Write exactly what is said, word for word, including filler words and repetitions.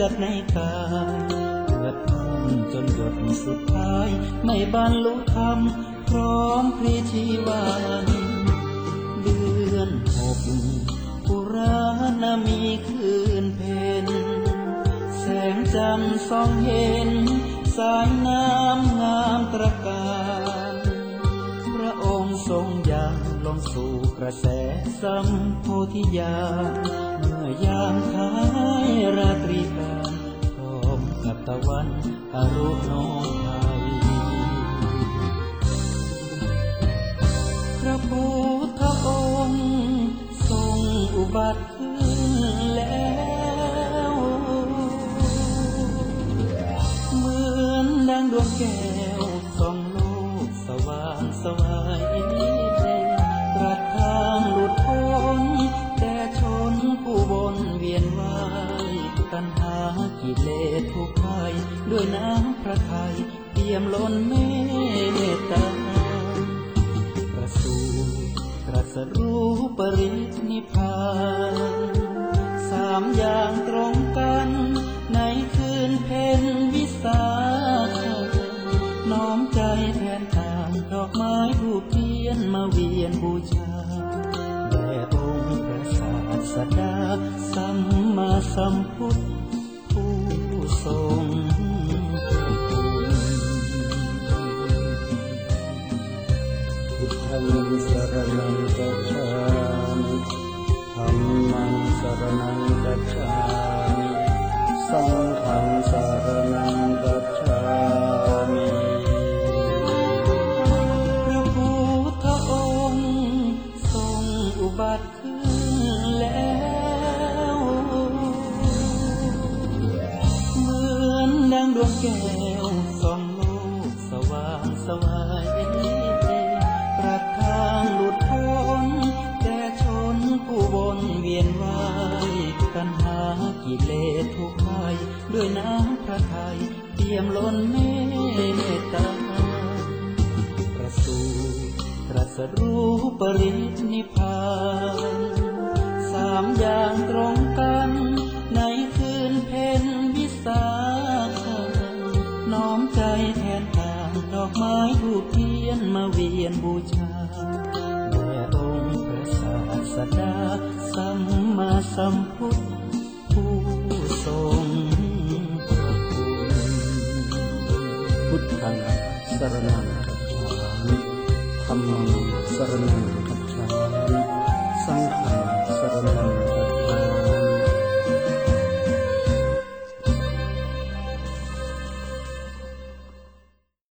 อดในกายเพื่อทำจนหยดสุดท้ายไม่บรรลุธรรมพร้อมพลีชีวันเดือนหกปุราณมีคืนเพ็ญแสงจันทร์ส่องเห็นสายน้ำงามตระการพระองค์ทรงยังลงสู่กระแสสัมโพธิญาณเมื่อยามท้ายราตรีการพร้อมกับตะวันอรุณโนไทยพระพุทธองค์ทรงอุบัติขึ้นแล้วเหมือนดังดวงแก้วส่องโลกสว่างสวายตรัสทางหลุดพ้นแก่ชนผู้วนเวียนว่ายตัณหากิเลสทุกภัยด้วยน้ำพระทัยเปี่ยมล้นเมตตาประสูติตรัสรู้ปรินิพพานสามอย่างตรงกันในคืนเพ็ญวิสาขน้อมใจแทนทางดอกไม้ทูปเทียนมาเวียนบูชาแด่องค์พระศาสดาสัมมาสัมพุทธผู้ทรงพุทธังสรณังกัจฉามิธัมมังสรณังกัจฉามิสังฆังสรณังกัจฉามิพระพุทธองค์ทรงอุบัติขึ้นแล้วเหมือนดังดวงแก้วส่องโลกสว่างสวายตรัสทางหลุดพ้นแก่ชนผู้วนเวียนว่ายตัณหากิเลสทุกภัยด้วยน้ำพระทัยเปี่ยมล้นเมตตาประสูติตรัสรู้ปรินิพพานสามอย่างตรงกันในคืนเพ็ญวิสาขน้อมใจแทนทางดอกไม้ทูปเทียนมาเวียนบูชาแด่องค์พระศาสดาสัมมาสัมพุทธผู้ทรงพระคุณพุทธังสรณังกัจฉามิธัมมังสรณังกัจฉามิสังฆังสรณัง